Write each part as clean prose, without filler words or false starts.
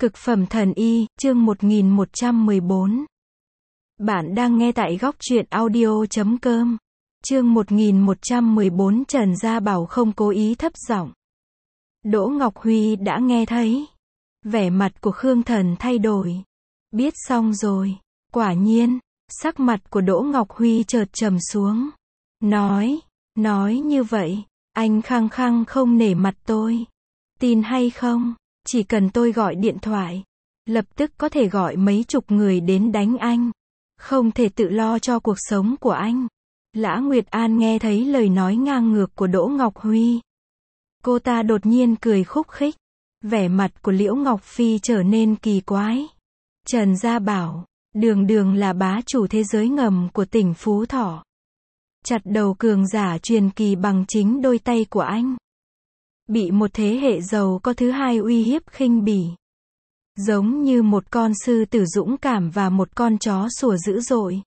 Cực phẩm thần y, chương 1114. Bạn đang nghe tại góc truyện audio.com. Chương 1114 Trần Gia Bảo không cố ý thấp giọng. Đỗ Ngọc Huy đã nghe thấy. Vẻ mặt của Khương Thần thay đổi. Biết xong rồi. Quả nhiên, sắc mặt của Đỗ Ngọc Huy chợt trầm xuống. Nói như vậy, anh khăng khăng không nể mặt tôi. Tin hay không? Chỉ cần tôi gọi điện thoại, lập tức có thể gọi mấy chục người đến đánh anh. Không thể tự lo cho cuộc sống của anh. Lã Nguyệt An nghe thấy lời nói ngang ngược của Đỗ Ngọc Huy. Cô ta đột nhiên cười khúc khích. Vẻ mặt của Liễu Ngọc Phi trở nên kỳ quái. Trần Gia Bảo, đường là bá chủ thế giới ngầm của tỉnh Phú Thọ. Chặt đầu cường giả truyền kỳ bằng chính đôi tay của anh. Bị một thế hệ giàu có thứ hai uy hiếp khinh bỉ. Giống như một con sư tử dũng cảm và một con chó sủa dữ dội.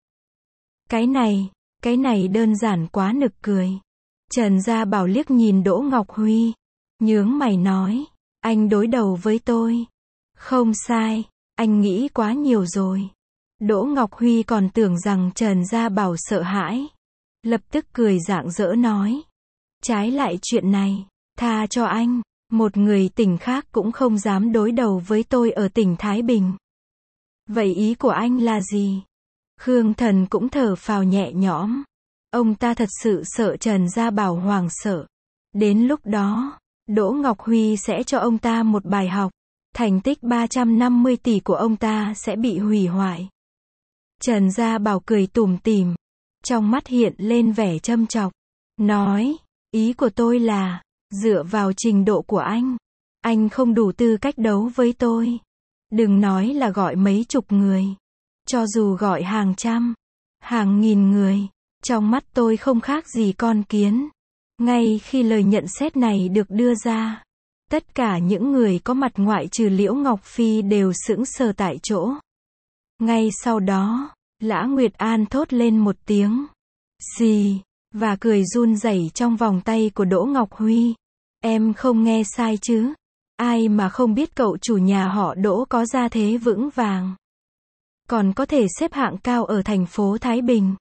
Cái này đơn giản quá nực cười. Trần Gia Bảo liếc nhìn Đỗ Ngọc Huy. Nhướng mày nói, anh đối đầu với tôi. Không sai, anh nghĩ quá nhiều rồi. Đỗ Ngọc Huy còn tưởng rằng Trần Gia Bảo sợ hãi. Lập tức cười rạng rỡ nói. Trái lại chuyện này, tha cho anh, một người tỉnh khác cũng không dám đối đầu với tôi ở tỉnh Thái Bình. Vậy ý của anh là gì? Khương Thần cũng thở phào nhẹ nhõm. Ông ta thật sự sợ Trần Gia Bảo hoảng sợ. Đến lúc đó, Đỗ Ngọc Huy sẽ cho ông ta một bài học. Thành tích 350 tỷ của ông ta sẽ bị hủy hoại. Trần Gia Bảo cười tủm tỉm. Trong mắt hiện lên vẻ châm chọc. Nói, ý của tôi là, dựa vào trình độ của anh không đủ tư cách đấu với tôi. Đừng nói là gọi mấy chục người. Cho dù gọi hàng trăm, hàng nghìn người, trong mắt tôi không khác gì con kiến. Ngay khi lời nhận xét này được đưa ra, tất cả những người có mặt ngoại trừ Liễu Ngọc Phi đều sững sờ tại chỗ. Ngay sau đó, Lã Nguyệt An thốt lên một tiếng xì, và cười run rẩy trong vòng tay của Đỗ Ngọc Huy. Em không nghe sai chứ? Ai mà không biết cậu chủ nhà họ Đỗ có gia thế vững vàng. Còn có thể xếp hạng cao ở thành phố Thái Bình.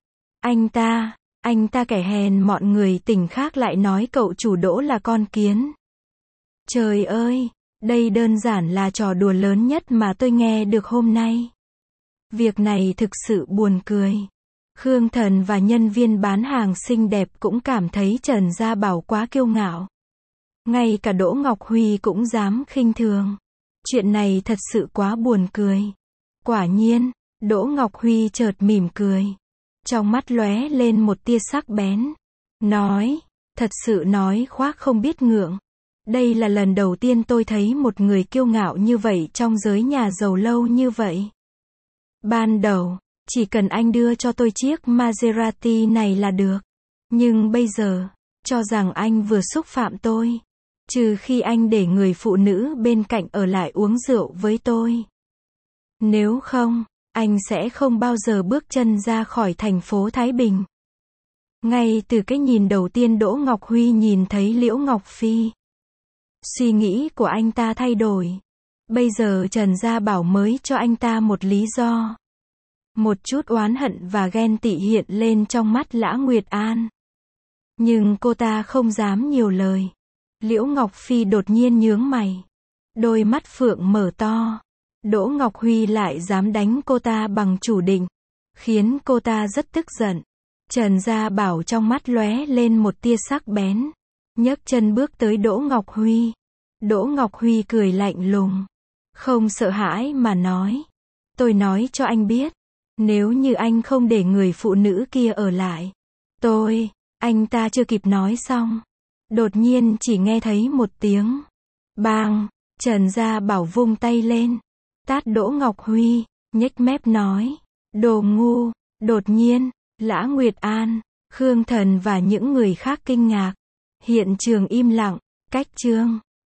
Anh ta kẻ hèn, mọi người tỉnh khác lại nói cậu chủ Đỗ là con kiến. Trời ơi, đây đơn giản là trò đùa lớn nhất mà tôi nghe được hôm nay. Việc này thực sự buồn cười. Khương Thần và nhân viên bán hàng xinh đẹp cũng cảm thấy Trần Gia Bảo quá kiêu ngạo. Ngay cả Đỗ Ngọc Huy cũng dám khinh thường. Chuyện này thật sự quá buồn cười. Quả nhiên, Đỗ Ngọc Huy chợt mỉm cười. Trong mắt lóe lên một tia sắc bén. Nói, thật sự nói khoác không biết ngượng. Đây là lần đầu tiên tôi thấy một người kiêu ngạo như vậy trong giới nhà giàu lâu như vậy. Ban đầu, chỉ cần anh đưa cho tôi chiếc Maserati này là được. Nhưng bây giờ, cho rằng anh vừa xúc phạm tôi. Trừ khi anh để người phụ nữ bên cạnh ở lại uống rượu với tôi. Nếu không, anh sẽ không bao giờ bước chân ra khỏi thành phố Thái Bình. Ngay từ cái nhìn đầu tiên Đỗ Ngọc Huy nhìn thấy Liễu Ngọc Phi. Suy nghĩ của anh ta thay đổi. Bây giờ Trần Gia Bảo mới cho anh ta một lý do. Một chút oán hận và ghen tị hiện lên trong mắt Lã Nguyệt An. Nhưng cô ta không dám nhiều lời. Liễu Ngọc Phi đột nhiên nhướng mày. Đôi mắt phượng mở to. Đỗ Ngọc Huy lại dám đánh cô ta bằng chủ định. Khiến cô ta rất tức giận. Trần Gia Bảo trong mắt lóe lên một tia sắc bén. Nhấc chân bước tới Đỗ Ngọc Huy. Đỗ Ngọc Huy cười lạnh lùng. Không sợ hãi mà nói. Tôi nói cho anh biết. Nếu như anh không để người phụ nữ kia ở lại. Anh ta chưa kịp nói xong. Đột nhiên chỉ nghe thấy một tiếng. Bang, Trần Gia Bảo vung tay lên. Tát Đỗ Ngọc Huy, nhếch mép nói. Đồ ngu. Đột nhiên, Lã Nguyệt An, Khương Thần và những người khác kinh ngạc. Hiện trường im lặng, cách chương.